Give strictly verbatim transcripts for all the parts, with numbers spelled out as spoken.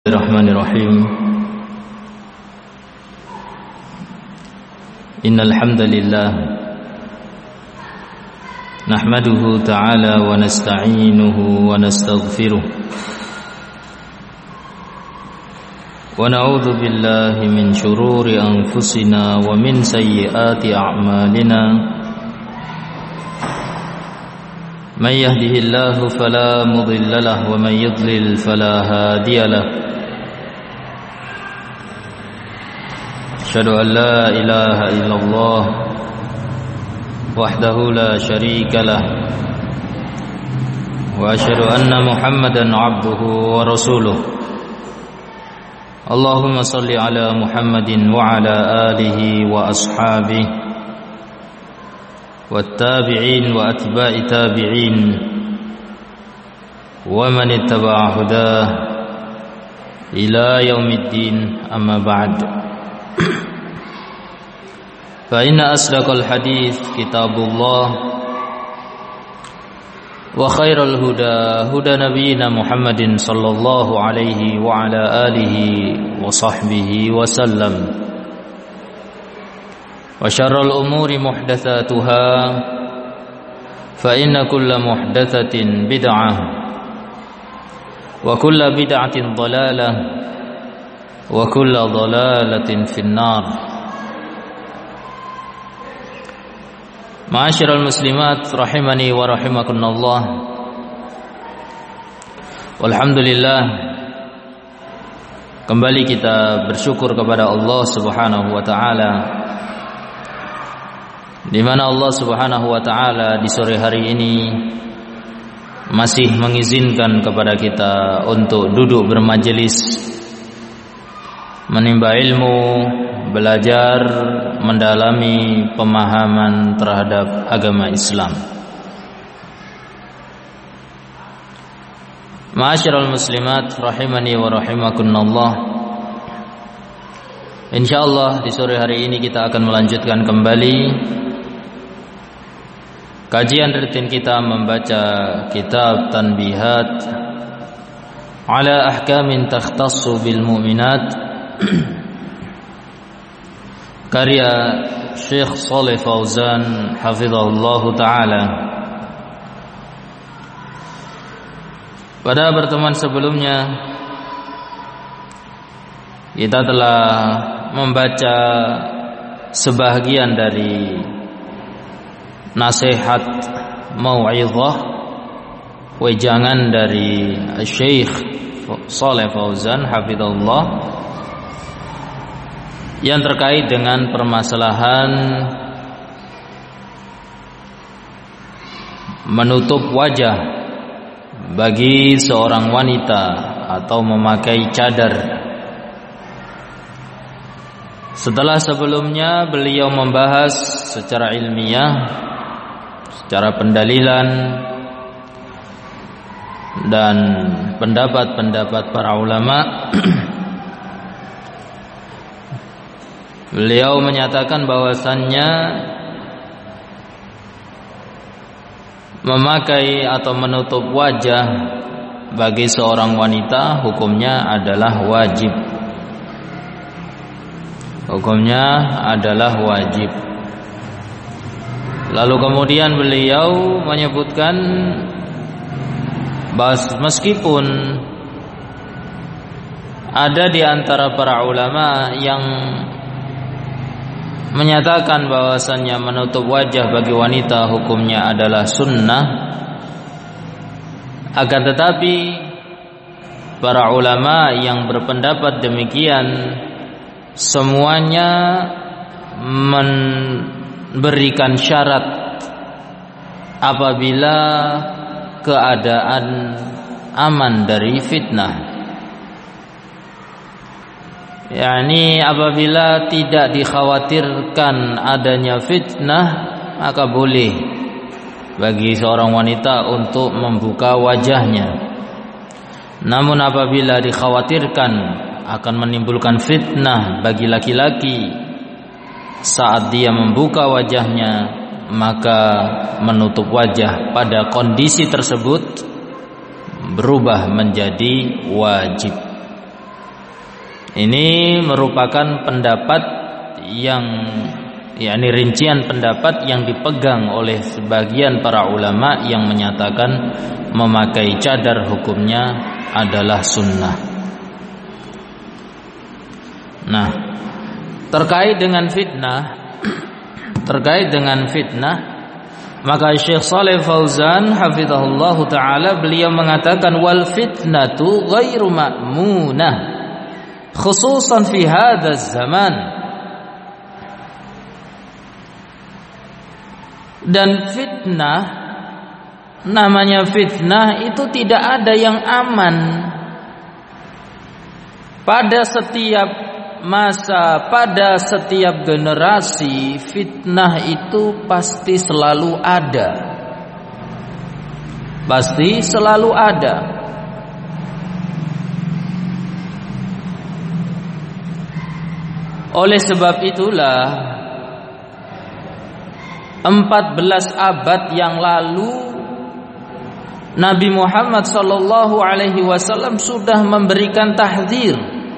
Bismillahirrahmanirrahim. Innal hamdalillah nahmaduhu ta'ala wa nasta'inuhu wa nastaghfiruh wa na'udzu billahi min shururi anfusina wa min sayyiati a'malina. Man yahdihillahu fala mudilla lahu wa man yudlil fala hadiya lahu. Asyhadu an la ilaha illallah wahdahu la syarika lah wa asyhadu anna Muhammadan abduhu wa rasuluh. Allahumma salli ala Muhammadin wa ala alihi wa ashabihi wattabi'in wa atba'i tabi'in wa man ittaba'a hudah ila yaumiddin, amma ba'd. Fa inna asdaqal hadits kitabullah wa khairal huda huda nabiyyina Muhammadin sallallahu alaihi wa ala alihi wa sahbihi wa sallam. Wa syarrul umuri muhdatsatuha fa inna kulla muhdatsatin bid'ah wa kulla bid'atin dhalalah wa kulla dhalalatin finnar. Ma'asyiral muslimat rahimani wa rahimakumullah. Walhamdulillah, kembali kita bersyukur kepada Allah Subhanahu wa taala, di mana Allah Subhanahu wa taala di sore hari ini masih mengizinkan kepada kita untuk duduk bermajelis, menimba ilmu, belajar, mendalami pemahaman terhadap agama Islam. Ma'asyiral muslimat rahimani wa rahimakumullah. Insyaallah di sore hari ini kita akan melanjutkan kembali kajian rutin kita membaca kitab Tanbihat ala ahkamin takhtassu bil mu'minat karya Syekh Shalih Fauzan hafizahullahu ta'ala. Pada pertemuan sebelumnya kita telah membaca sebahagian dari nasihat mau'izah, wejangan dari Syekh Shalih Fauzan hafizahullah yang terkait dengan permasalahan menutup wajah bagi seorang wanita atau memakai cadar. Setelah sebelumnya beliau membahas secara ilmiah, secara pendalilan dan pendapat-pendapat para ulama. Beliau menyatakan bahwasannya memakai atau menutup wajah bagi seorang wanita hukumnya adalah wajib. Hukumnya adalah wajib. Lalu kemudian beliau menyebutkan bahwa meskipun ada di antara para ulama yang menyatakan bahwasannya menutup wajah bagi wanita hukumnya adalah sunnah, akan tetapi para ulama yang berpendapat demikian semuanya memberikan syarat apabila keadaan aman dari fitnah. yakni apabila tidak dikhawatirkan adanya fitnah, maka boleh bagi seorang wanita untuk membuka wajahnya. Namun apabila dikhawatirkan akan menimbulkan fitnah bagi laki-laki saat dia membuka wajahnya, maka menutup wajah pada kondisi tersebut berubah menjadi wajib. Ini merupakan pendapat yang yakni rincian pendapat yang dipegang oleh sebagian para ulama yang menyatakan memakai cadar hukumnya adalah sunnah. Nah, terkait dengan fitnah, terkait dengan fitnah, maka Syekh Shalih Fauzan hafizahullah taala beliau mengatakan wal fitnatu ghairu ma'munah khususan fi hadzal zaman. Dan fitnah, namanya fitnah itu tidak ada yang aman. Pada setiap masa, pada setiap generasi, fitnah itu pasti selalu ada. Pasti selalu ada. Oleh sebab itulah empat belas abad yang lalu Nabi Muhammad sallallahu alaihi wasallam sudah memberikan tahdzir,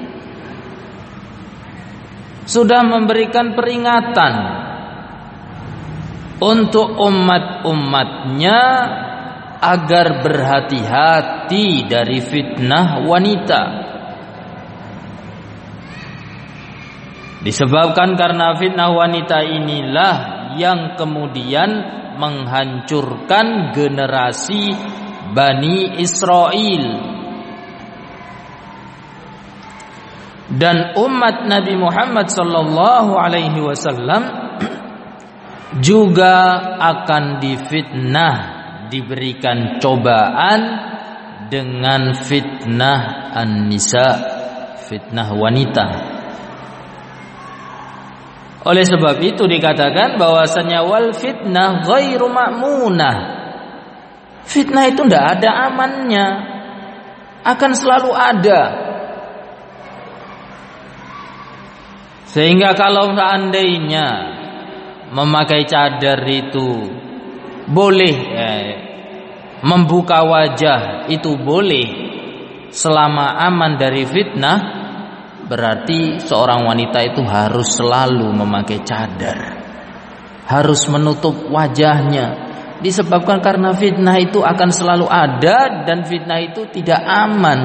sudah memberikan peringatan untuk umat-umatnya agar berhati-hati dari fitnah wanita. Disebabkan karena fitnah wanita inilah yang kemudian menghancurkan generasi Bani Israel. Dan umat Nabi Muhammad sallallahu alaihi wasallam juga akan difitnah, diberikan cobaan dengan fitnah an-nisa, fitnah wanita. Oleh sebab itu dikatakan bahwasanya wal fitnah ghairu ma'munah. Fitnah itu tidak ada amannya, akan selalu ada. Sehingga kalau seandainya memakai cadar itu boleh, eh, membuka wajah itu boleh selama aman dari fitnah, berarti seorang wanita itu harus selalu memakai cadar, harus menutup wajahnya. Disebabkan karena fitnah itu akan selalu ada dan fitnah itu tidak aman.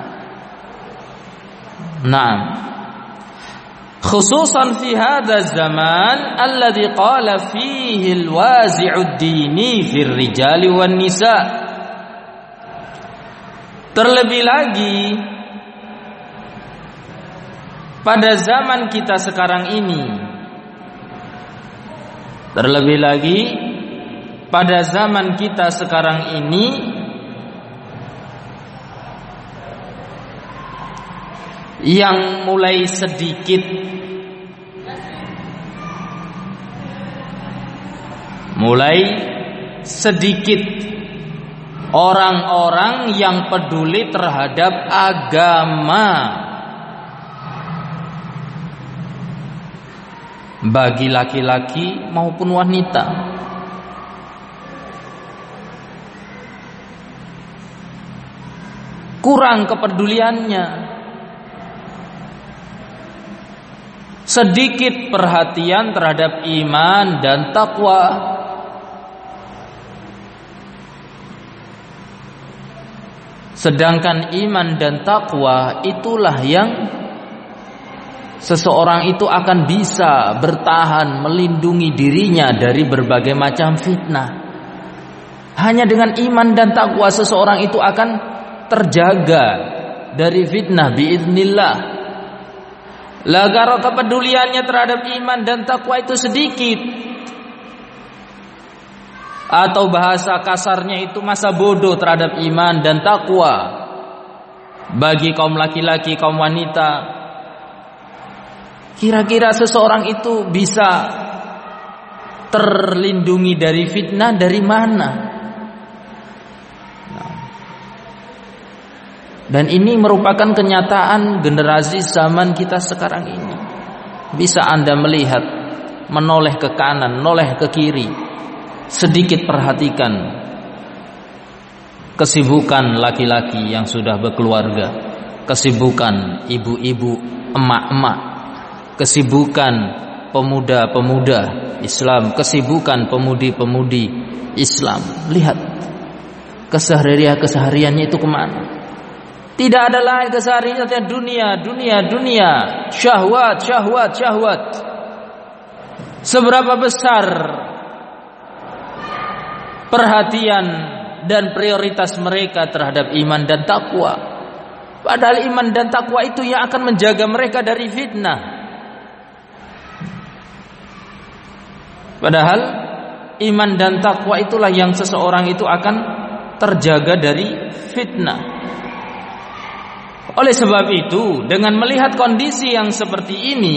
Nah, khususan fi hadzal zaman alladzi qala fihi al-wazi'ud dini fir rijali wan nisa. Terlebih lagi pada zaman kita sekarang ini, terlebih lagi pada zaman kita sekarang ini, yang mulai sedikit mulai sedikit orang-orang yang peduli terhadap agama bagi laki-laki maupun wanita. Kurang kepeduliannya, sedikit perhatian terhadap iman dan takwa. Sedangkan iman dan takwa itulah yang seseorang itu akan bisa bertahan, melindungi dirinya dari berbagai macam fitnah. Hanya dengan iman dan takwa seseorang itu akan terjaga dari fitnah biiznillah. Lah kalau kepeduliannya terhadap iman dan takwa itu sedikit, atau bahasa kasarnya itu masa bodoh terhadap iman dan takwa bagi kaum laki-laki, kaum wanita, kira-kira seseorang itu bisa terlindungi dari fitnah dari mana? Dan ini merupakan kenyataan generasi zaman kita sekarang ini. Bisa Anda melihat, menoleh ke kanan, menoleh ke kiri, sedikit perhatikan kesibukan laki-laki yang sudah berkeluarga, kesibukan ibu-ibu, emak-emak, kesibukan pemuda-pemuda Islam, kesibukan pemudi-pemudi Islam. Lihat keseharian-kesehariannya itu kemana? Tidak ada lain kesehariannya dunia, dunia, dunia, syahwat, syahwat, syahwat. Seberapa besar perhatian dan prioritas mereka terhadap iman dan takwa. Padahal iman dan takwa itu yang akan menjaga mereka dari fitnah. Padahal iman dan takwa itulah yang seseorang itu akan terjaga dari fitnah. Oleh sebab itu, dengan melihat kondisi yang seperti ini,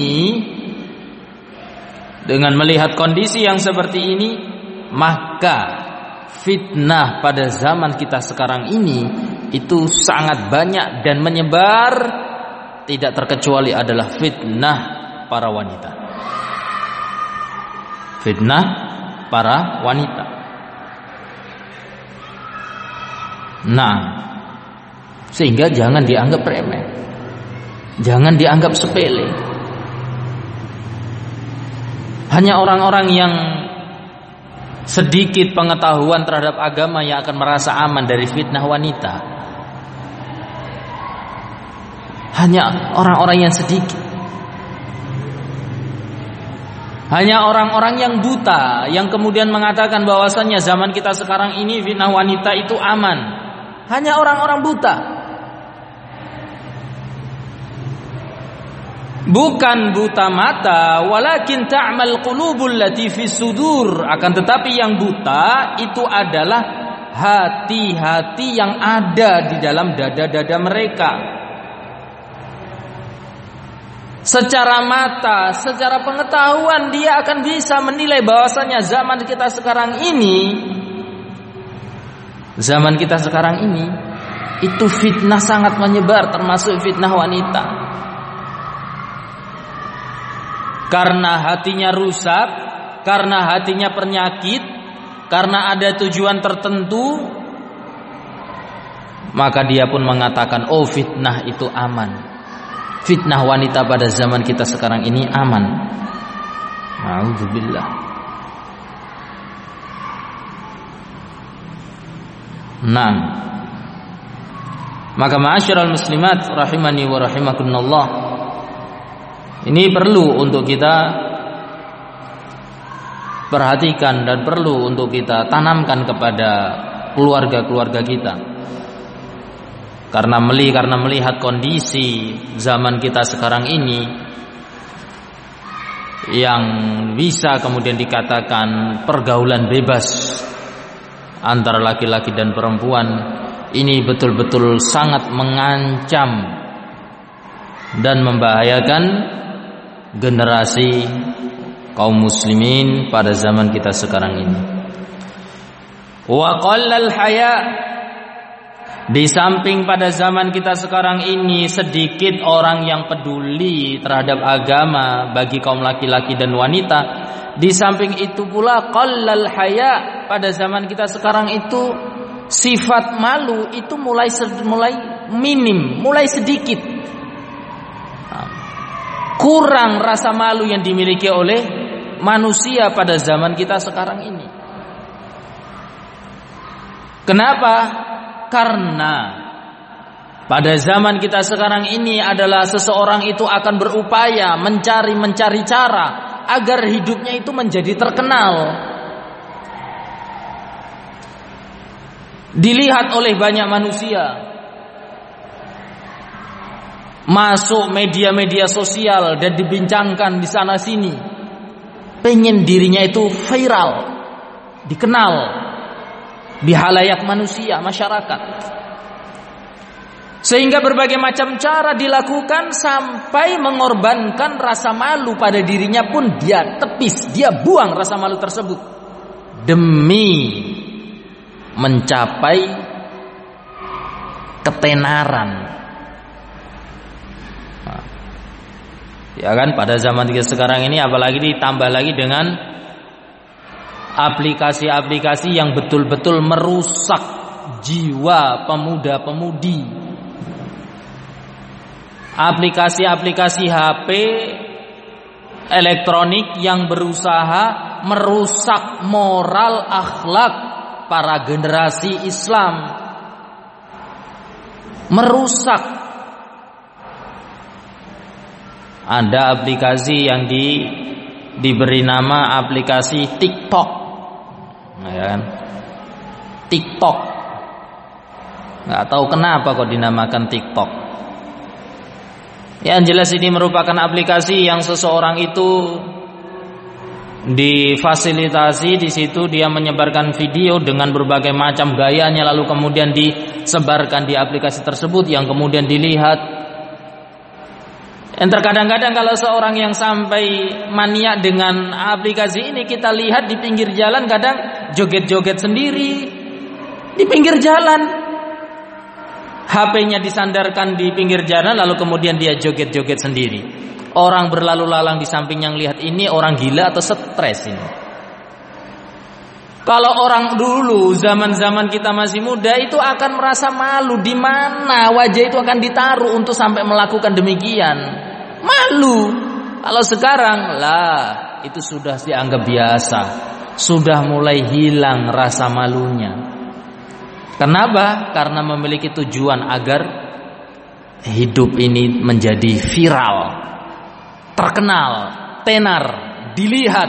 dengan melihat kondisi yang seperti ini, maka fitnah pada zaman kita sekarang ini itu sangat banyak dan menyebar, tidak terkecuali adalah fitnah para wanita. Fitnah para wanita. Nah, sehingga jangan dianggap remeh, jangan dianggap sepele. Hanya orang-orang yang sedikit pengetahuan terhadap agama yang akan merasa aman dari fitnah wanita. Hanya orang-orang yang sedikit. Hanya orang-orang yang buta yang kemudian mengatakan bahwasannya zaman kita sekarang ini fitnah wanita itu aman. Hanya orang-orang buta. Bukan buta mata, walakin ta'mal qulubul lati fis sudur. Akan tetapi yang buta itu adalah hati-hati yang ada di dalam dada-dada mereka. Secara mata, secara pengetahuan dia akan bisa menilai bahwasanya zaman kita sekarang ini, zaman kita sekarang ini itu fitnah sangat menyebar, termasuk fitnah wanita. Karena hatinya rusak, karena hatinya penyakit, karena ada tujuan tertentu, maka dia pun mengatakan, oh fitnah itu aman. Fitnah wanita pada zaman kita sekarang ini aman. Na'udzubillah. Nah, maka ma'asyiral muslimat rahimani wa rahimakumullah, ini perlu untuk kita perhatikan dan perlu untuk kita tanamkan kepada keluarga-keluarga kita. Karena meli karena melihat kondisi zaman kita sekarang ini yang bisa kemudian dikatakan pergaulan bebas antara laki-laki dan perempuan, ini betul-betul sangat mengancam dan membahayakan generasi kaum muslimin pada zaman kita sekarang ini. Wa qallal haya, di samping pada zaman kita sekarang ini sedikit orang yang peduli terhadap agama bagi kaum laki-laki dan wanita, di samping itu pula qallal haya, pada zaman kita sekarang itu sifat malu itu mulai mulai minim, mulai sedikit. Kurang rasa malu yang dimiliki oleh manusia pada zaman kita sekarang ini. Kenapa? Karena pada zaman kita sekarang ini adalah seseorang itu akan berupaya mencari-mencari cara agar hidupnya itu menjadi terkenal, dilihat oleh banyak manusia, masuk media-media sosial dan dibincangkan di sana sini, pengen dirinya itu viral, dikenal di halayak manusia, masyarakat, sehingga berbagai macam cara dilakukan sampai mengorbankan rasa malu pada dirinya pun dia tepis, dia buang rasa malu tersebut demi mencapai ketenaran. Nah, ya kan, pada zaman kita sekarang ini apalagi ditambah lagi dengan aplikasi-aplikasi yang betul-betul merusak jiwa pemuda-pemudi. aplikasi-aplikasi H P elektronik yang berusaha merusak moral akhlak para generasi Islam. Merusak. Ada aplikasi yang di diberi nama aplikasi TikTok, ya kan? TikTok. Nggak tahu kenapa kok dinamakan TikTok. Yang jelas ini merupakan aplikasi yang seseorang itu difasilitasi di situ, dia menyebarkan video dengan berbagai macam gayanya, lalu kemudian disebarkan di aplikasi tersebut yang kemudian dilihat. Dan terkadang-kadang kalau seorang yang sampai mania dengan aplikasi ini, kita lihat di pinggir jalan kadang joget-joget sendiri di pinggir jalan. H P-nya disandarkan di pinggir jalan, lalu kemudian dia joget-joget sendiri. Orang berlalu lalang di samping yang lihat ini orang gila atau stres ini. Kalau orang dulu zaman-zaman kita masih muda itu akan merasa malu, di mana wajah itu akan ditaruh untuk sampai melakukan demikian. Malu. Kalau sekarang lah itu sudah dianggap biasa. Sudah mulai hilang rasa malunya. Kenapa? Karena memiliki tujuan agar hidup ini menjadi viral, terkenal, tenar, dilihat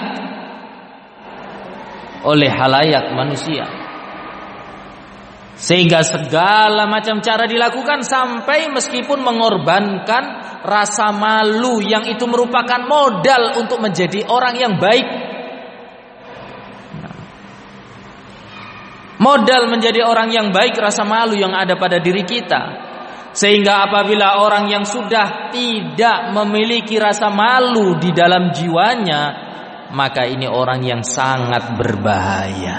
oleh halayak manusia. Sehingga segala macam cara dilakukan sampai meskipun mengorbankan rasa malu yang itu merupakan modal untuk menjadi orang yang baik. Modal menjadi orang yang baik, rasa malu yang ada pada diri kita. Sehingga apabila orang yang sudah tidak memiliki rasa malu di dalam jiwanya, maka ini orang yang sangat berbahaya.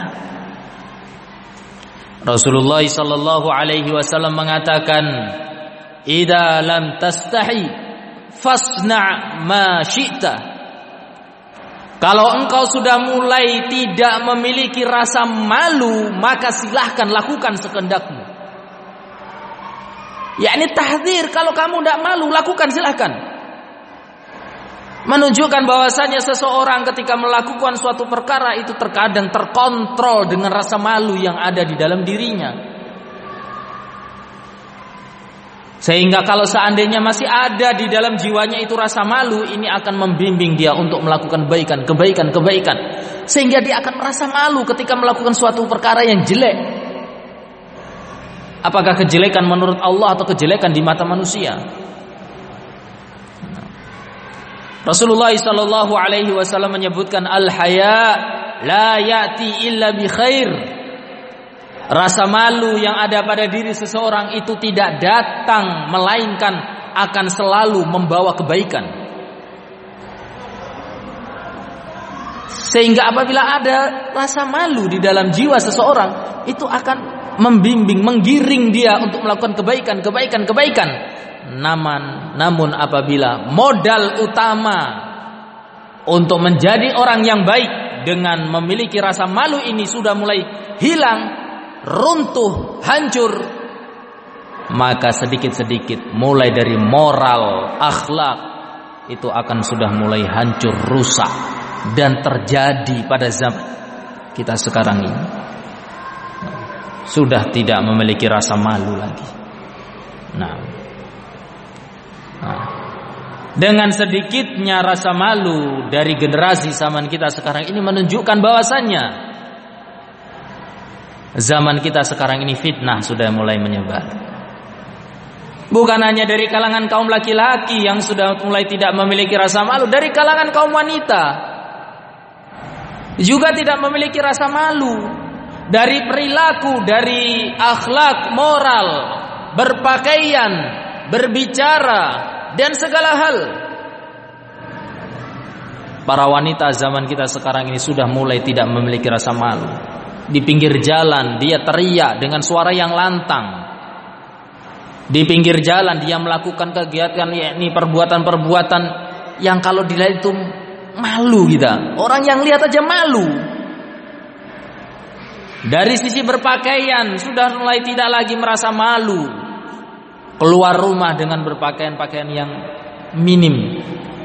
Rasulullah sallallahu alaihi wasallam mengatakan, "Idza lam tastahi fasna' ma syi'ta." Kalau engkau sudah mulai tidak memiliki rasa malu, maka silahkan lakukan sekendakmu. Yakni tahdzir, kalau kamu tidak malu, lakukan silahkan. Menunjukkan bahwasanya seseorang ketika melakukan suatu perkara itu terkadang terkontrol dengan rasa malu yang ada di dalam dirinya. Sehingga kalau seandainya masih ada di dalam jiwanya itu rasa malu, ini akan membimbing dia untuk melakukan kebaikan, kebaikan, kebaikan. Sehingga dia akan merasa malu ketika melakukan suatu perkara yang jelek. Apakah kejelekan menurut Allah atau kejelekan di mata manusia? Rasulullah sallallahu alaihi wasallam menyebutkan, al-haya la ya'ti illa bi khair. Rasa malu yang ada pada diri seseorang itu tidak datang melainkan akan selalu membawa kebaikan. Sehingga apabila ada rasa malu di dalam jiwa seseorang, itu akan membimbing, menggiring dia untuk melakukan kebaikan, kebaikan, kebaikan. Namun, namun apabila modal utama untuk menjadi orang yang baik dengan memiliki rasa malu ini sudah mulai hilang, runtuh, hancur, maka sedikit-sedikit mulai dari moral, akhlak itu akan sudah mulai hancur, rusak. Dan terjadi pada zaman kita sekarang ini, sudah tidak memiliki rasa malu lagi. Nah, nah dengan sedikitnya rasa malu dari generasi zaman kita sekarang ini menunjukkan bahwasannya zaman kita sekarang ini fitnah sudah mulai menyebar. Bukan hanya dari kalangan kaum laki-laki yang sudah mulai tidak memiliki rasa malu, dari kalangan kaum wanita juga tidak memiliki rasa malu. Dari perilaku, dari akhlak, moral, berpakaian, berbicara, dan segala hal. Para wanita zaman kita sekarang ini sudah mulai tidak memiliki rasa malu. Di pinggir jalan dia teriak dengan suara yang lantang. Di pinggir jalan dia melakukan kegiatan, yakni perbuatan-perbuatan yang kalau dilihat itu malu kita. Orang yang lihat aja malu. Dari sisi berpakaian sudah mulai tidak lagi merasa malu. keluar rumah dengan berpakaian-pakaian yang minim.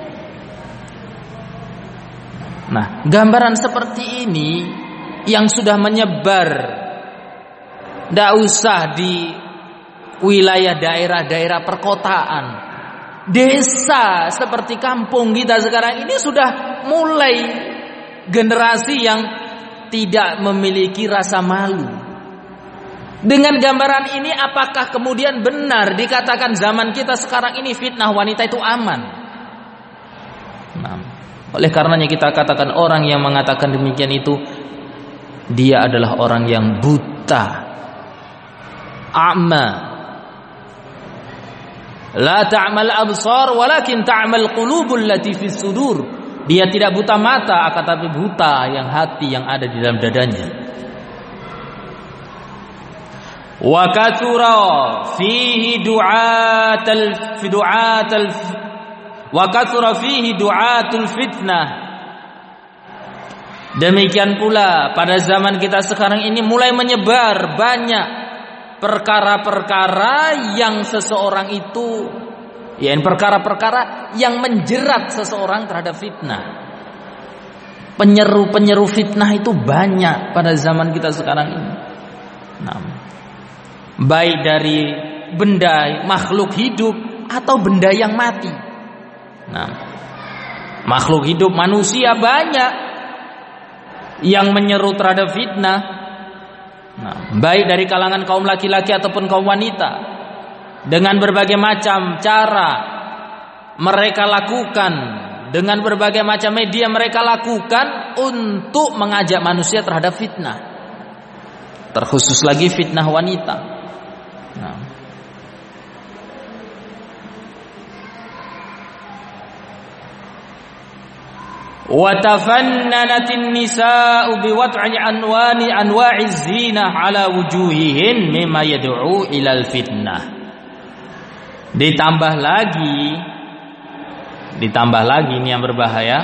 Nah, gambaran seperti ini yang sudah menyebar, tidak usah di wilayah daerah-daerah perkotaan, desa seperti kampung kita sekarang ini sudah mulai generasi yang tidak memiliki rasa malu. Dengan gambaran ini, apakah kemudian benar dikatakan zaman kita sekarang ini fitnah wanita itu aman? Nah, oleh karenanya kita katakan orang yang mengatakan demikian itu, dia adalah orang yang buta, a'ma. La ta'mal absar walakin ta'mal qulubul lati fis sudur. Dia tidak buta mata, akan tapi buta yang hati yang ada di dalam dadanya. Wa kathura fihi du'atal fi du'atal wa kathura fihi du'atul fitnah. Demikian pula pada zaman kita sekarang ini mulai menyebar banyak perkara-perkara yang seseorang itu, ya, perkara-perkara yang menjerat seseorang terhadap fitnah. Penyeru-penyeru fitnah itu banyak pada zaman kita sekarang ini. Nah, baik dari benda makhluk hidup atau benda yang mati. Nah, makhluk hidup manusia banyak yang menyeru terhadap fitnah. Nah, baik dari kalangan kaum laki-laki ataupun kaum wanita, dengan berbagai macam cara mereka lakukan, dengan berbagai macam media mereka lakukan untuk mengajak manusia terhadap fitnah, terkhusus lagi fitnah wanita. Nah, wa tafannanatin nisaa'u biwad'i anwani anwa'iz zinah ala wujuhihin mimma yad'u ilal fitnah. Ditambah lagi, ditambah lagi ini yang berbahaya.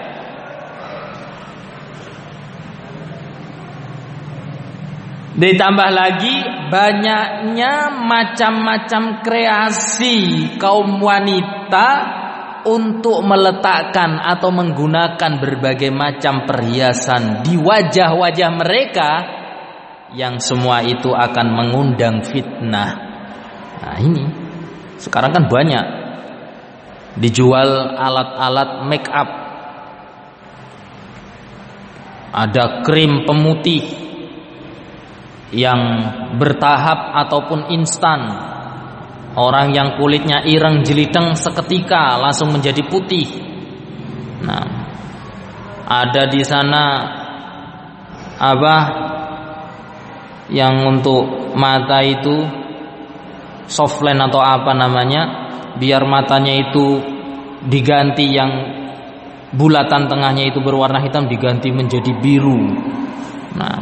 Ditambah lagi banyaknya macam-macam kreasi kaum wanita untuk meletakkan atau menggunakan berbagai macam perhiasan di wajah-wajah mereka, yang semua itu akan mengundang fitnah. Nah, ini sekarang kan banyak dijual alat-alat make up. Ada krim pemutih yang bertahap ataupun instan. Orang yang kulitnya ireng jeliteng seketika langsung menjadi putih. Nah, ada di sana apa yang untuk mata itu softline atau apa namanya, biar matanya itu diganti yang bulatan tengahnya itu berwarna hitam diganti menjadi biru. Nah,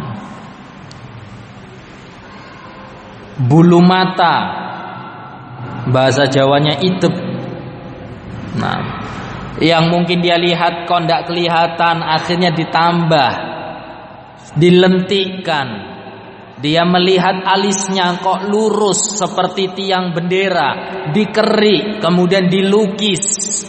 bulu mata, bahasa Jawanya itep. Nah, yang mungkin dia lihat kok tidak kelihatan, akhirnya ditambah, dilentikkan. Dia melihat alisnya kok lurus seperti tiang bendera, dikerik, kemudian dilukis.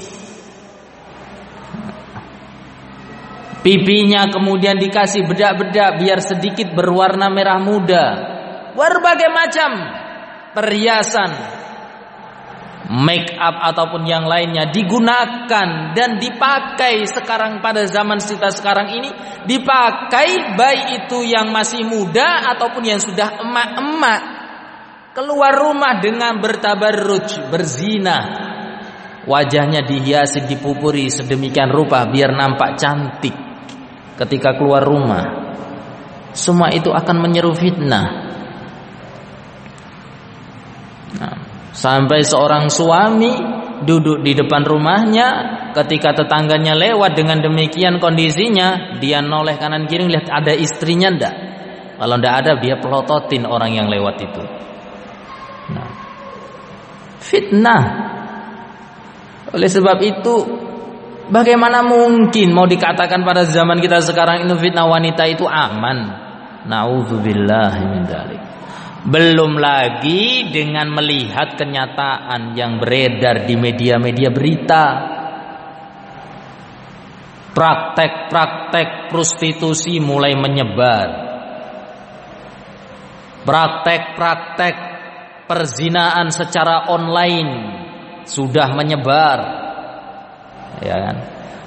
Pipinya kemudian dikasih bedak-bedak biar sedikit berwarna merah muda. Berbagai macam perhiasan, make up ataupun yang lainnya digunakan dan dipakai sekarang pada zaman kita sekarang ini, dipakai baik itu yang masih muda ataupun yang sudah emak-emak, keluar rumah dengan bertabarruj, berzina, wajahnya dihiasi, dipupuri sedemikian rupa biar nampak cantik ketika keluar rumah. Semua itu akan menyeru fitnah. Nah, sampai seorang suami duduk di depan rumahnya, ketika tetangganya lewat dengan demikian kondisinya, dia noleh kanan kiri lihat ada istrinya ndak. Kalau ndak ada, dia pelototin orang yang lewat itu. Nah, fitnah. Oleh sebab itu, bagaimana mungkin mau dikatakan pada zaman kita sekarang itu fitnah wanita itu aman? Nauzubillahi min dzalik. Belum lagi dengan melihat kenyataan yang beredar di media-media berita. Praktek-praktek prostitusi mulai menyebar. Praktek-praktek perzinaan secara online sudah menyebar. Ya kan?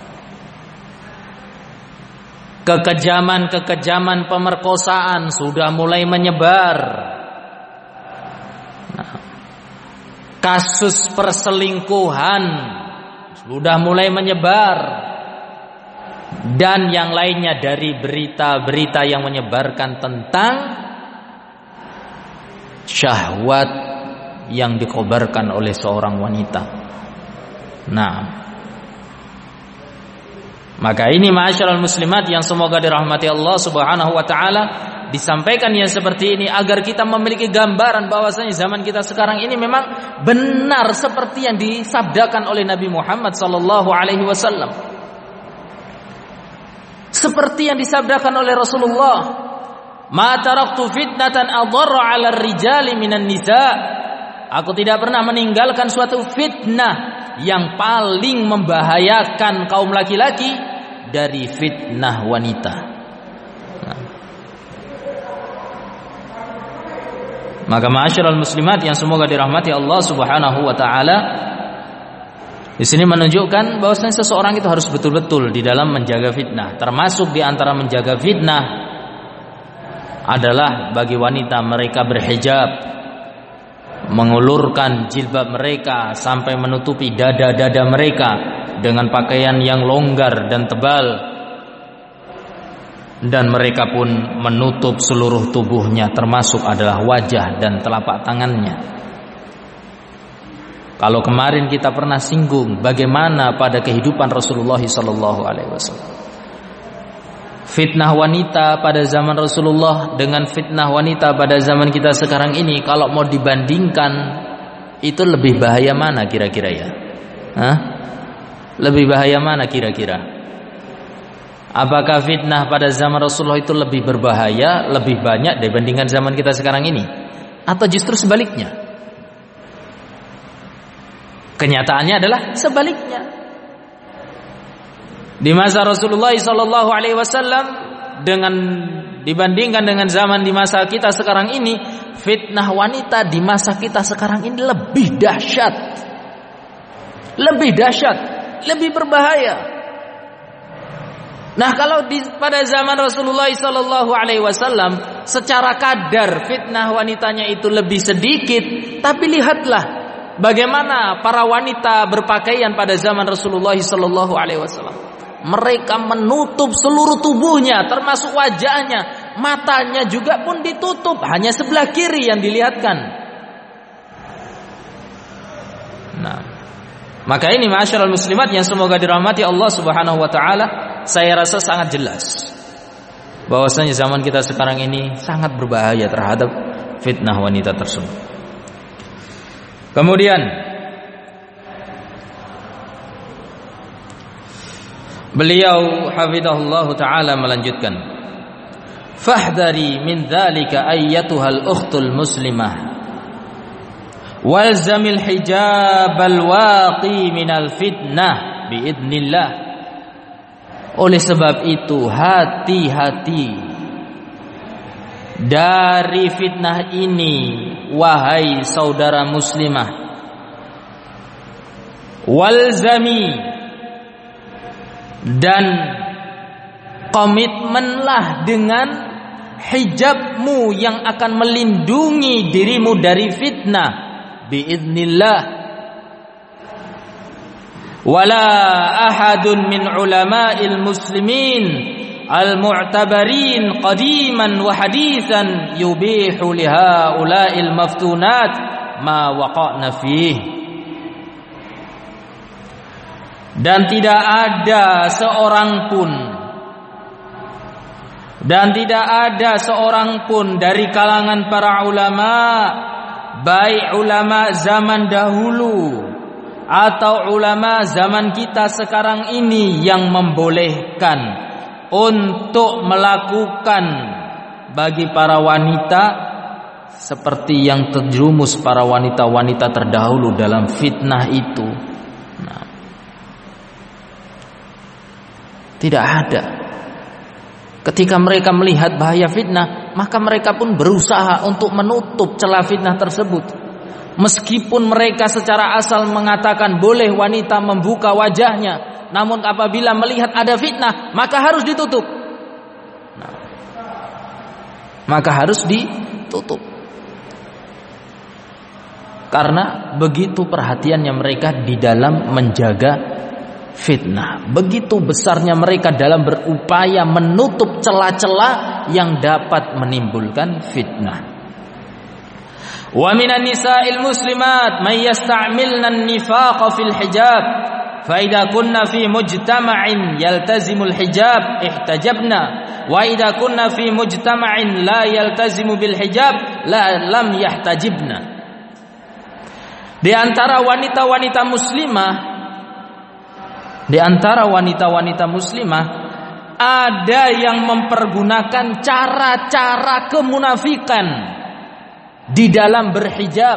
Kekejaman-kekejaman pemerkosaan sudah mulai menyebar. Nah, kasus perselingkuhan sudah mulai menyebar. Dan yang lainnya dari berita-berita yang menyebarkan tentang syahwat yang dikobarkan oleh seorang wanita. Nah, maka ini ma'asyiral muslimat yang semoga dirahmati Allah Subhanahu wa taala, disampaikan yang seperti ini agar kita memiliki gambaran bahwasanya zaman kita sekarang ini memang benar seperti yang disabdakan oleh Nabi Muhammad sallallahu alaihi wasallam. Seperti yang disabdakan oleh Rasulullah, "Ma taraktu fitnatan adarra 'ala ar-rijali minan nisa." Aku tidak pernah meninggalkan suatu fitnah yang paling membahayakan kaum laki-laki dari fitnah wanita. Nah. Maka ma'asyiral muslimat yang semoga dirahmati Allah Subhanahu wa taala, di sini menunjukkan bahwasanya seseorang itu harus betul-betul di dalam menjaga fitnah. Termasuk di antara menjaga fitnah adalah bagi wanita mereka berhijab, mengulurkan jilbab mereka sampai menutupi dada-dada mereka dengan pakaian yang longgar dan tebal, dan mereka pun menutup seluruh tubuhnya termasuk adalah wajah dan telapak tangannya. Kalau kemarin kita pernah singgung bagaimana pada kehidupan Rasulullah sallallahu alaihi wasallam, fitnah wanita pada zaman Rasulullah dengan fitnah wanita pada zaman kita sekarang ini, kalau mau dibandingkan, itu lebih bahaya mana kira-kira ya? Hah? Lebih bahaya mana kira-kira? Apakah fitnah pada zaman Rasulullah itu lebih berbahaya, lebih banyak dibandingkan zaman kita sekarang ini? Atau justru sebaliknya? Kenyataannya adalah sebaliknya. Di masa Rasulullah sallallahu alaihi wasallam dengan dibandingkan dengan zaman di masa kita sekarang ini, fitnah wanita di masa kita sekarang ini lebih dahsyat. Lebih dahsyat, lebih berbahaya. Nah, kalau di, pada zaman Rasulullah sallallahu alaihi wasallam secara kadar fitnah wanitanya itu lebih sedikit, tapi lihatlah bagaimana para wanita berpakaian pada zaman Rasulullah sallallahu alaihi wasallam. Mereka menutup seluruh tubuhnya termasuk wajahnya, matanya juga pun ditutup, hanya sebelah kiri yang dilihatkan. Nah, maka ini ma'asyiral muslimat yang semoga dirahmati Allah Subhanahu wa taala, saya rasa sangat jelas bahwasanya zaman kita sekarang ini sangat berbahaya terhadap fitnah wanita tersebut. Kemudian beliau hafizahullah taala melanjutkan, fahdari min dzalika ayyatuhal ukhtul muslimah walzamil hijabal waqi minal fitnah biidznillah. Oleh sebab itu hati-hati dari fitnah ini, wahai saudara muslimah. Walzami, dan komitmenlah dengan hijabmu yang akan melindungi dirimu dari fitnah biiznillah. Wala ahadun min ulama'il muslimin al-mu'tabarin qadiman wa hadithan yubihu lihaula'il maftunat ma waqa'na fih. Dan tidak ada seorang pun dan tidak ada seorang pun dari kalangan para ulama, baik ulama zaman dahulu atau ulama zaman kita sekarang ini, yang membolehkan untuk melakukan bagi para wanita seperti yang terjerumus para wanita-wanita terdahulu dalam fitnah itu. Nah, tidak ada. Ketika mereka melihat bahaya fitnah, maka mereka pun berusaha untuk menutup celah fitnah tersebut. Meskipun mereka secara asal mengatakan boleh wanita membuka wajahnya, namun apabila melihat ada fitnah, maka harus ditutup. Nah, maka harus ditutup. Karena begitu perhatiannya mereka di dalam menjaga fitnah, begitu besarnya mereka dalam berupaya menutup celah-celah yang dapat menimbulkan fitnah. Wa minan nisa'il muslimat may yasta'milna an-nifaqa fil hijab fa idza kunna fi mujtama'in yaltazimul hijab ihtajabna wa idza kunna fi mujtama'in la yaltazimu bil hijab la lam yahtajibna. Di antara wanita-wanita muslimah Di antara wanita-wanita muslimah ada yang mempergunakan cara-cara kemunafikan di dalam berhijab.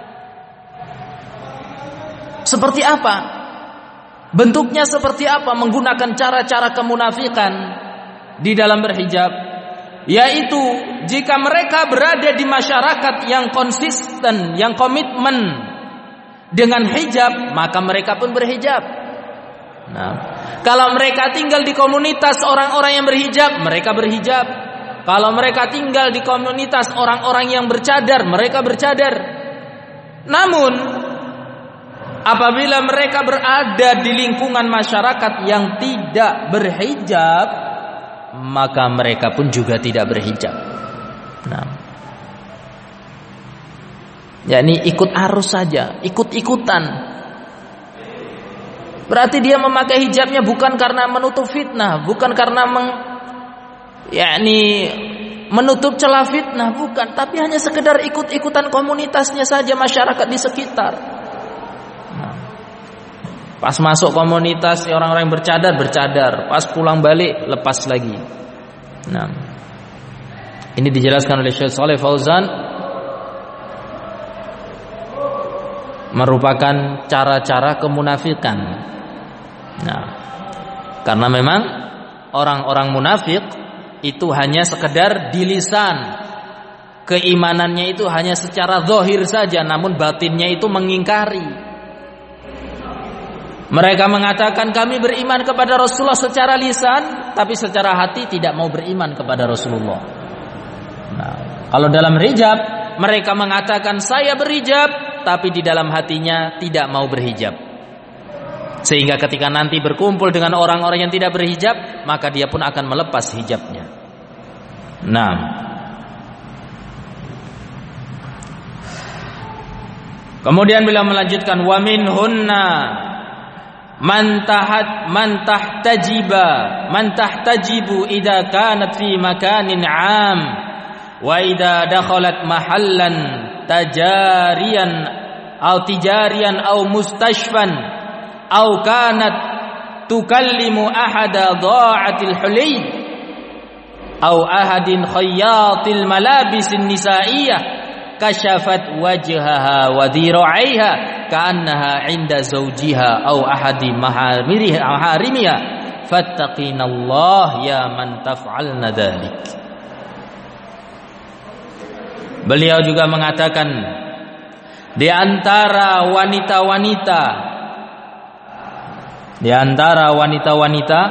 Seperti apa? Bentuknya seperti apa menggunakan cara-cara kemunafikan di dalam berhijab? Yaitu jika mereka berada di masyarakat yang konsisten, yang komitmen dengan hijab, maka mereka pun berhijab. Nah, kalau mereka tinggal di komunitas orang-orang yang berhijab, mereka berhijab. Kalau mereka tinggal di komunitas orang-orang yang bercadar, mereka bercadar. Namun, apabila mereka berada di lingkungan masyarakat yang tidak berhijab, maka mereka pun juga tidak berhijab. Nah, yakni ikut arus saja, ikut-ikutan. Berarti dia memakai hijabnya bukan karena menutup fitnah, bukan karena meng, yakni menutup celah fitnah, bukan, tapi hanya sekedar ikut-ikutan komunitasnya saja, masyarakat di sekitar. Nah, pas masuk komunitas orang-orang yang bercadar, bercadar, pas pulang balik lepas lagi. Nah, ini dijelaskan oleh Syekh Shalih Fauzan merupakan cara-cara kemunafikan. Nah, karena memang orang-orang munafik itu hanya sekedar di lisan, keimanannya itu hanya secara zahir saja, namun batinnya itu mengingkari. Mereka mengatakan kami beriman kepada Rasulullah secara lisan, tapi secara hati tidak mau beriman kepada Rasulullah. Nah, kalau dalam hijab mereka mengatakan saya berhijab, tapi di dalam hatinya tidak mau berhijab. Sehingga ketika nanti berkumpul dengan orang-orang yang tidak berhijab, maka dia pun akan melepas hijabnya. Nah, kemudian beliau melanjutkan wa minhunna man tahat man tahtajiba man tahtajibu idza kanat fi makanin 'am wa idza dakhalat mahallan tajariyan aw tijariyan aw mustashfan aw kanat tukallimu ahada dha'atil hulay aw ahadin khayyatil malabisin nisaiyah kashafat wajhaha wa dhira'iha ka'annaha 'inda zawjiha aw ahadi maharimiha maharimiha fattaqinallah ya man taf'alna dzalik. Beliau juga mengatakan di antara wanita-wanita Di antara wanita-wanita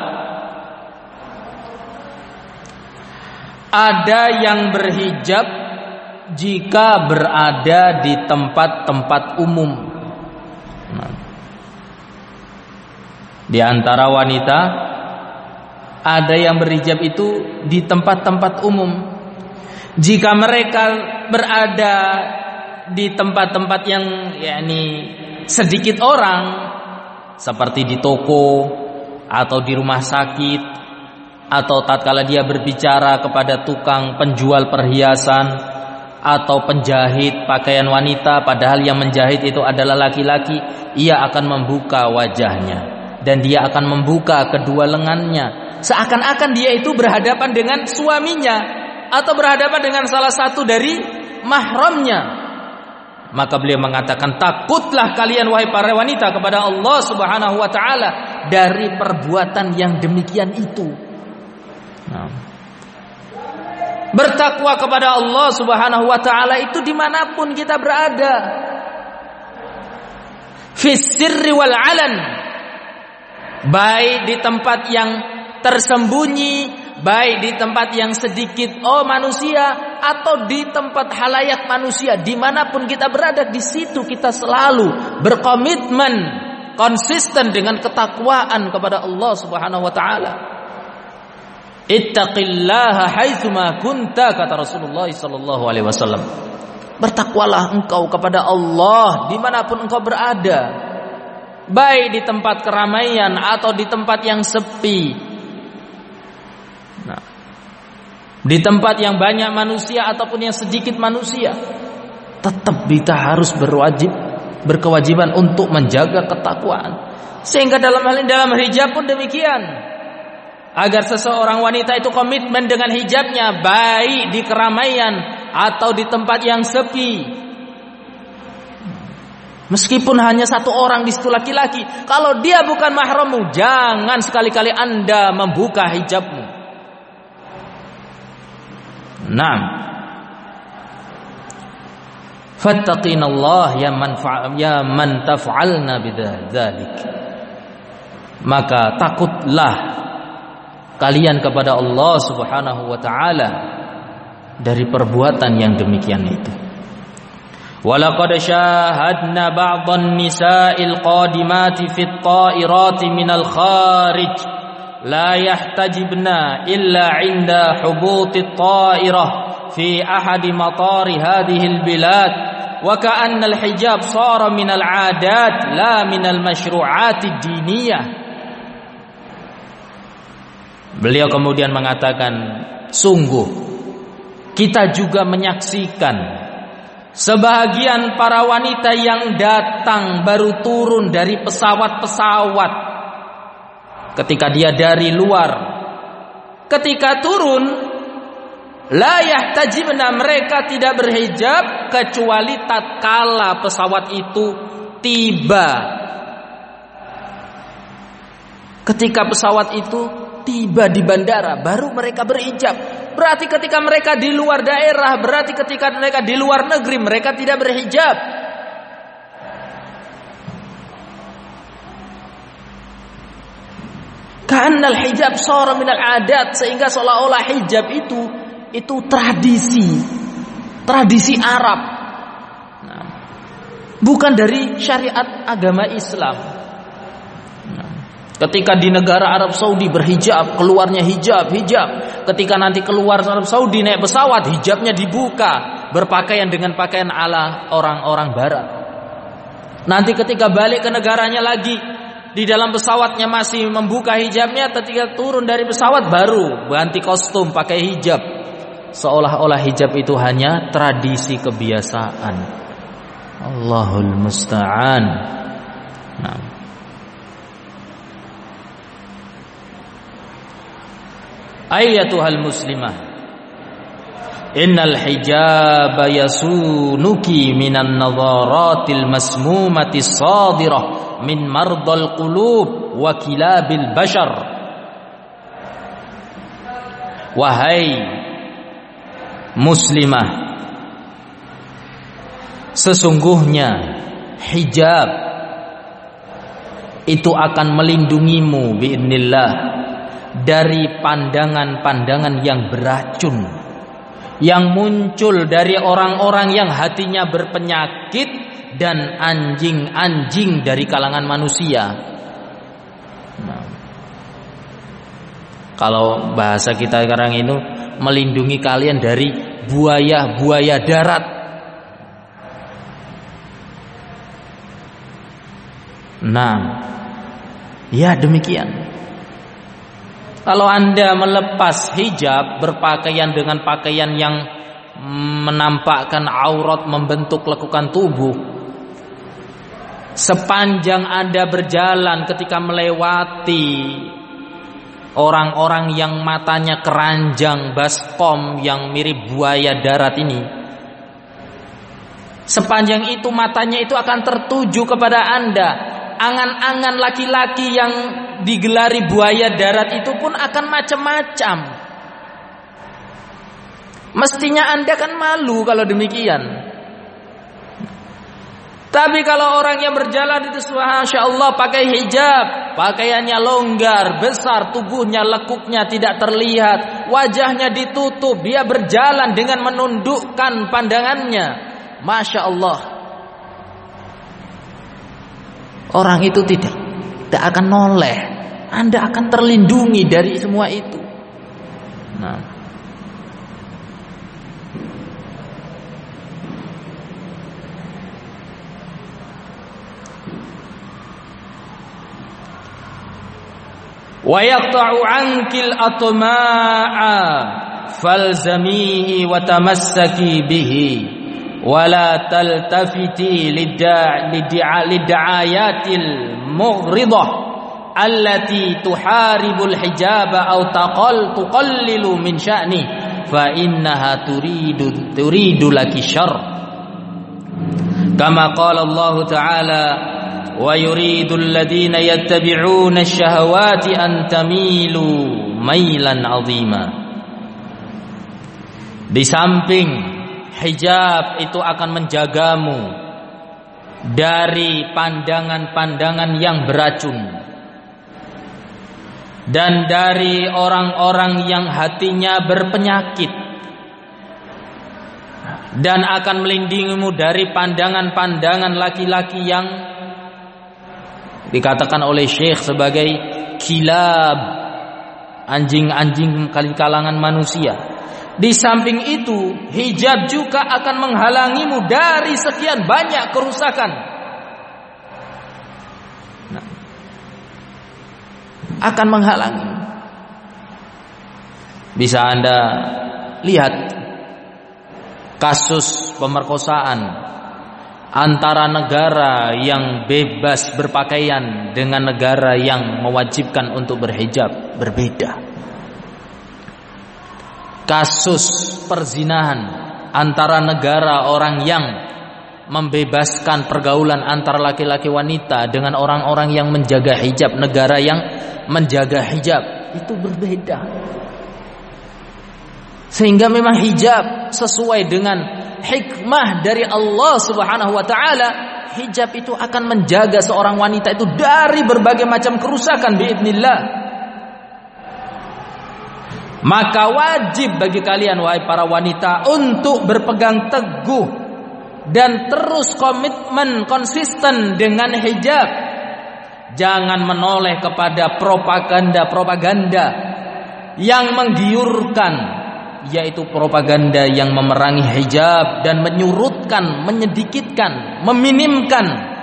ada yang berhijab jika berada di tempat-tempat umum. Nah, di antara wanita ada yang berhijab itu di tempat-tempat umum. Jika mereka berada di tempat-tempat yang yakni sedikit orang, seperti di toko atau di rumah sakit, atau tatkala dia berbicara kepada tukang penjual perhiasan atau penjahit pakaian wanita, padahal yang menjahit itu adalah laki-laki, ia akan membuka wajahnya dan dia akan membuka kedua lengannya, seakan-akan dia itu berhadapan dengan suaminya atau berhadapan dengan salah satu dari mahramnya. Maka beliau mengatakan, takutlah kalian wahai para wanita kepada Allah Subhanahu wa taala dari perbuatan yang demikian itu. Nah, bertakwa kepada Allah Subhanahu wa taala itu dimanapun kita berada, fis sirri wal alan, baik di tempat yang tersembunyi, baik di tempat yang sedikit oh manusia, atau di tempat halayak manusia, dimanapun kita berada, di situ kita selalu berkomitmen konsisten dengan ketakwaan kepada Allah Subhanahu wa taala. Ittaqillaha haitsuma kunta, kata Rasulullah sallallahu alaihi wasallam. Bertakwalah engkau kepada Allah dimanapun engkau berada, baik di tempat keramaian atau di tempat yang sepi. Nah, di tempat yang banyak manusia ataupun yang sedikit manusia, tetap kita harus berwajib, berkewajiban untuk menjaga ketakwaan. Sehingga dalam hal ini, dalam hijab pun demikian. Agar seseorang wanita itu komitmen dengan hijabnya, baik di keramaian atau di tempat yang sepi. Meskipun hanya satu orang di situ laki-laki, kalau dia bukan mahrammu, jangan sekali-kali Anda membuka hijabmu. Naam. Fattaqinallah ya man ya man taf'alna bidzalik. Maka takutlah kalian kepada Allah Subhanahu wa taala dari perbuatan yang demikian itu. Walaqad syahadna ba'dhan nisa'il qadimati fit ta'irati minal kharij la yahtajibna illa 'inda hubutit ta'irah fi ahadi matari hadhihi albilad wa ka'anna alhijab sara minal 'adat la minal mashru'atid diniyah. Beliau kemudian mengatakan, sungguh kita juga menyaksikan sebahagian para wanita yang datang baru turun dari pesawat-pesawat. Ketika dia dari luar, ketika turun, la yahtajibna, mereka tidak berhijab kecuali tatkala pesawat itu tiba. Ketika pesawat itu tiba di bandara, baru mereka berhijab. Berarti ketika mereka di luar daerah, berarti ketika mereka di luar negeri, mereka tidak berhijab. Ka'annal hijab shara minal adat, sehingga seolah-olah hijab itu itu tradisi, tradisi Arab, nah, bukan dari syariat agama Islam. Ketika di negara Arab Saudi berhijab, keluarnya hijab, hijab. Ketika nanti keluar Arab Saudi naik pesawat, hijabnya dibuka, berpakaian dengan pakaian ala orang-orang barat. Nanti ketika balik ke negaranya lagi, di dalam pesawatnya masih membuka hijabnya, ketika turun dari pesawat baru ganti kostum pakai hijab. Seolah-olah hijab itu hanya tradisi kebiasaan. Allahul musta'an. Nah, ayyatuhal muslimah, innal hijaba yasunuki minan nadharatil masmumati sadirah min mardal qulub wa kilabil bashar. Wahai muslimah, sesungguhnya hijab itu akan melindungimu biidznillah dari pandangan-pandangan yang beracun yang muncul dari orang-orang yang hatinya berpenyakit dan anjing-anjing dari kalangan manusia. Nah, kalau bahasa kita sekarang ini, melindungi kalian dari buaya-buaya darat. Nah, ya demikian. Kalau Anda melepas hijab, berpakaian dengan pakaian yang menampakkan aurat, membentuk lekukan tubuh, sepanjang Anda berjalan ketika melewati orang-orang yang matanya keranjang, baskom yang mirip buaya darat ini, Sepanjang itu matanya itu akan tertuju kepada Anda. Angan-angan laki-laki yang digelari buaya darat itu pun akan macam-macam. Mestinya Anda kan malu kalau demikian. Tapi kalau orang yang berjalan itu Masya Allah pakai hijab, pakaiannya longgar, besar, tubuhnya, lekuknya tidak terlihat, wajahnya ditutup, dia berjalan dengan menundukkan pandangannya, Masya Allah, orang itu tidak tidak akan noleh. Anda akan terlindungi dari semua itu. Nah, wa yaqta'u 'ankil atma'a falzamihi wa tamassaki bihi wa la taltafiti lid'ayatil mughridah allati tuharibul hijaba aw taqal tuqallilu min sya'ni fa innaha turidu turidu laki syarr kama qala Allah Ta'ala wa yuridul ladzina yattabi'una asy-syahawati an tamilu mailan 'azima. Di samping hijab itu akan menjagamu dari pandangan-pandangan yang beracun dan dari orang-orang yang hatinya berpenyakit, dan akan melindungimu dari pandangan-pandangan laki-laki yang dikatakan oleh Syekh sebagai kilab, anjing-anjing kalangan manusia. Di samping itu, hijab juga akan menghalangimu dari sekian banyak kerusakan. Nah, akan menghalangi. Bisa Anda lihat kasus pemerkosaan antara negara yang bebas berpakaian dengan negara yang mewajibkan untuk berhijab, berbeda. Kasus perzinahan antara negara orang yang membebaskan pergaulan antara laki-laki wanita dengan orang-orang yang menjaga hijab, negara yang menjaga hijab, itu berbeda. Sehingga memang hijab sesuai dengan hikmah dari Allah Subhanahu wa taala, hijab itu akan menjaga seorang wanita itu dari berbagai macam kerusakan biidznillah. Maka wajib bagi kalian wahai para wanita untuk berpegang teguh dan terus komitmen konsisten dengan hijab. Jangan menoleh kepada propaganda-propaganda yang menggiurkan, yaitu propaganda yang memerangi hijab dan menyurutkan, menyedikitkan, meminimkan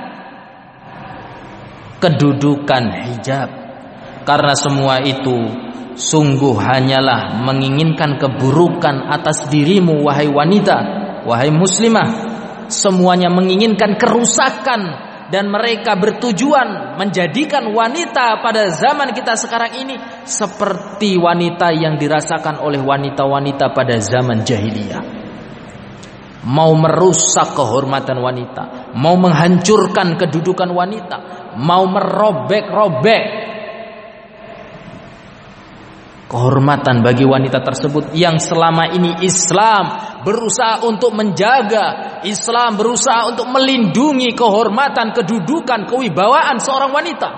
kedudukan hijab. Karena semua itu sungguh hanyalah menginginkan keburukan atas dirimu wahai wanita, wahai muslimah. Semuanya menginginkan kerusakan, dan mereka bertujuan menjadikan wanita pada zaman kita sekarang ini seperti wanita yang dirasakan oleh wanita-wanita pada zaman jahiliyah. Mau merusak kehormatan wanita, mau menghancurkan kedudukan wanita, mau merobek-robek kehormatan bagi wanita tersebut yang selama ini Islam berusaha untuk menjaga, Islam berusaha untuk melindungi kehormatan, kedudukan, kewibawaan seorang wanita.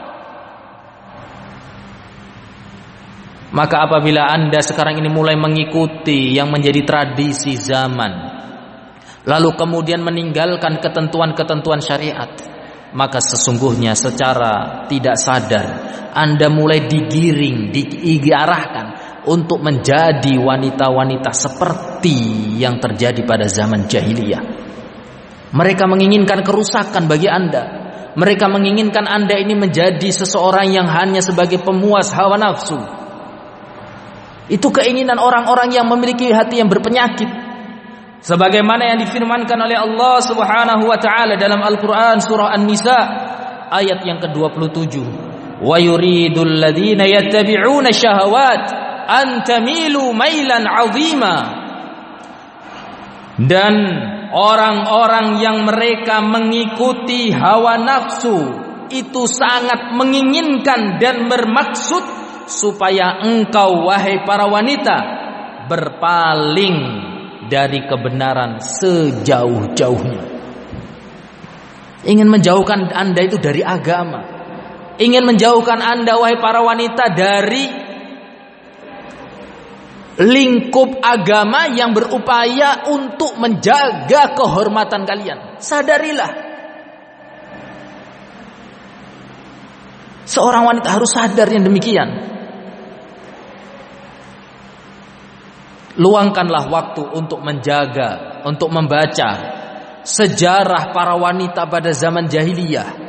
Maka apabila Anda sekarang ini mulai mengikuti yang menjadi tradisi zaman, lalu kemudian meninggalkan ketentuan-ketentuan syariat, maka sesungguhnya secara tidak sadar Anda mulai digiring, diarahkan untuk menjadi wanita-wanita seperti yang terjadi pada zaman jahiliyah. Mereka menginginkan kerusakan bagi Anda. Mereka menginginkan Anda ini menjadi seseorang yang hanya sebagai pemuas hawa nafsu. Itu keinginan orang-orang yang memiliki hati yang berpenyakit. Sebagaimana yang difirmankan oleh Allah Subhanahu wa taala dalam Al-Qur'an surah An-Nisa ayat yang ke-dua puluh tujuh. Wa yuridul ladzina yattabi'una syahawat an tamilu mailan 'azima. Dan orang-orang yang mereka mengikuti hawa nafsu itu sangat menginginkan dan bermaksud supaya engkau wahai para wanita berpaling dari kebenaran sejauh-jauhnya. Ingin menjauhkan Anda itu dari agama. Ingin menjauhkan Anda wahai para wanita dari lingkup agama yang berupaya untuk menjaga kehormatan kalian. Sadarilah. Seorang wanita harus sadar yang demikian. Luangkanlah waktu untuk menjaga, untuk membaca sejarah para wanita pada zaman jahiliyah.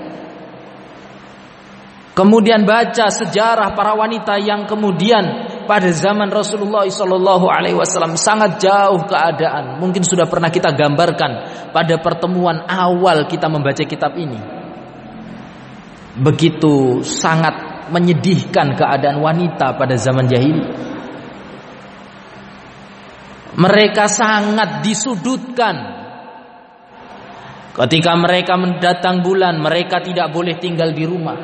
Kemudian baca sejarah para wanita yang kemudian pada zaman Rasulullah shallallahu alaihi wasallam sangat jauh keadaan. Mungkin sudah pernah kita gambarkan pada pertemuan awal kita membaca kitab ini. Begitu sangat menyedihkan keadaan wanita pada zaman jahiliyah. Mereka sangat disudutkan. Ketika mereka mendatang bulan, mereka tidak boleh tinggal di rumah.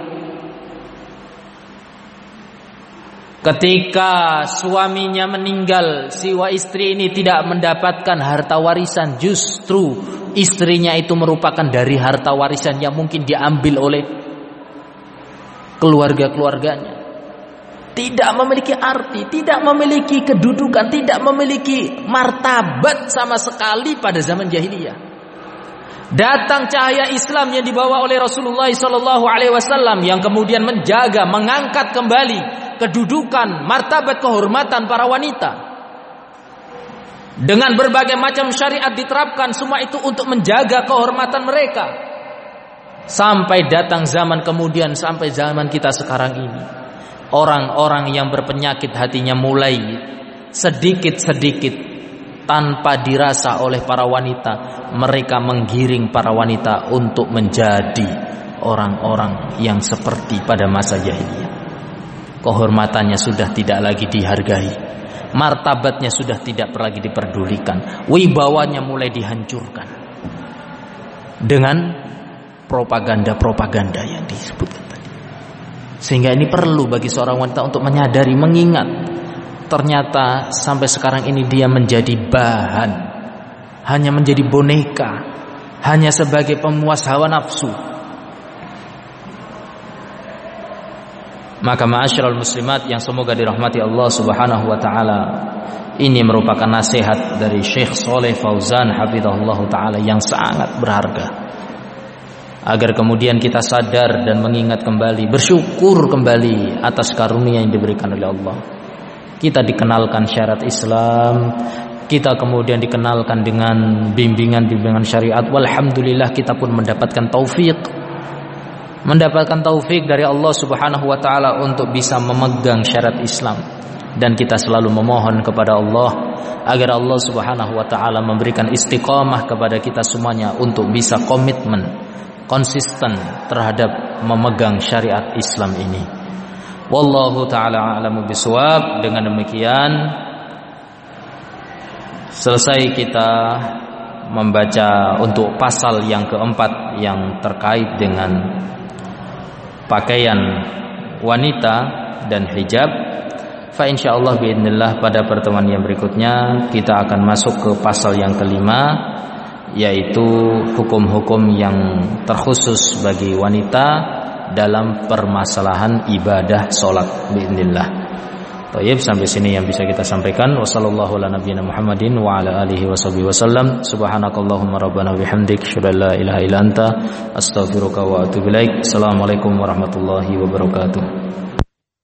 Ketika suaminya meninggal, si istri ini tidak mendapatkan harta warisan. Justru istrinya itu merupakan dari harta warisan yang mungkin diambil oleh keluarga-keluarganya. Tidak memiliki arti, tidak memiliki kedudukan, tidak memiliki martabat sama sekali pada zaman jahiliyah. Datang cahaya Islam yang dibawa oleh Rasulullah shallallahu alaihi wasallam yang kemudian menjaga, mengangkat kembali kedudukan, martabat, kehormatan para wanita. Dengan berbagai macam syariat diterapkan, semua itu untuk menjaga kehormatan mereka. Sampai datang zaman kemudian, sampai zaman kita sekarang ini, orang-orang yang berpenyakit hatinya mulai sedikit-sedikit tanpa dirasa oleh para wanita, mereka menggiring para wanita untuk menjadi orang-orang yang seperti pada masa jahiliyah. Kehormatannya sudah tidak lagi dihargai, martabatnya sudah tidak lagi diperdulikan, wibawanya mulai dihancurkan dengan propaganda-propaganda yang disebutkan tadi. Sehingga ini perlu bagi seorang wanita untuk menyadari, mengingat ternyata sampai sekarang ini dia menjadi bahan, hanya menjadi boneka, hanya sebagai pemuas hawa nafsu. Maka ma'asyiral muslimat yang semoga dirahmati Allah Subhanahu wa taala, ini merupakan nasihat dari Syekh Shalih Fauzan hafizahullah taala yang sangat berharga, agar kemudian kita sadar dan mengingat kembali, bersyukur kembali atas karunia yang diberikan oleh Allah. Kita dikenalkan syariat Islam, kita kemudian dikenalkan dengan bimbingan-bimbingan syariat. Walhamdulillah kita pun mendapatkan taufik, mendapatkan taufik dari Allah Subhanahu wa taala untuk bisa memegang syariat Islam. Dan kita selalu memohon kepada Allah agar Allah Subhanahu wa taala memberikan istiqamah kepada kita semuanya untuk bisa komitmen, konsisten terhadap memegang syariat Islam ini. Wallahu taala a'lamu bishawab. Dengan demikian selesai kita membaca untuk pasal yang keempat yang terkait dengan pakaian wanita dan hijab. Fa insyaallah biidznillah pada pertemuan yang berikutnya kita akan masuk ke pasal yang kelima, yaitu hukum-hukum yang terkhusus bagi wanita dalam permasalahan ibadah salat biidznillah. Baik, sampai sini yang bisa kita sampaikan. Wassallallahu ala nabiyina Muhammadin wa ala alihi washabihi wasallam. Subhanakallahumma rabbana bihamdik, asyhadu an la ilaha illa anta, astaghfiruka wa atubu ilaik. Assalamualaikum warahmatullahi wabarakatuh.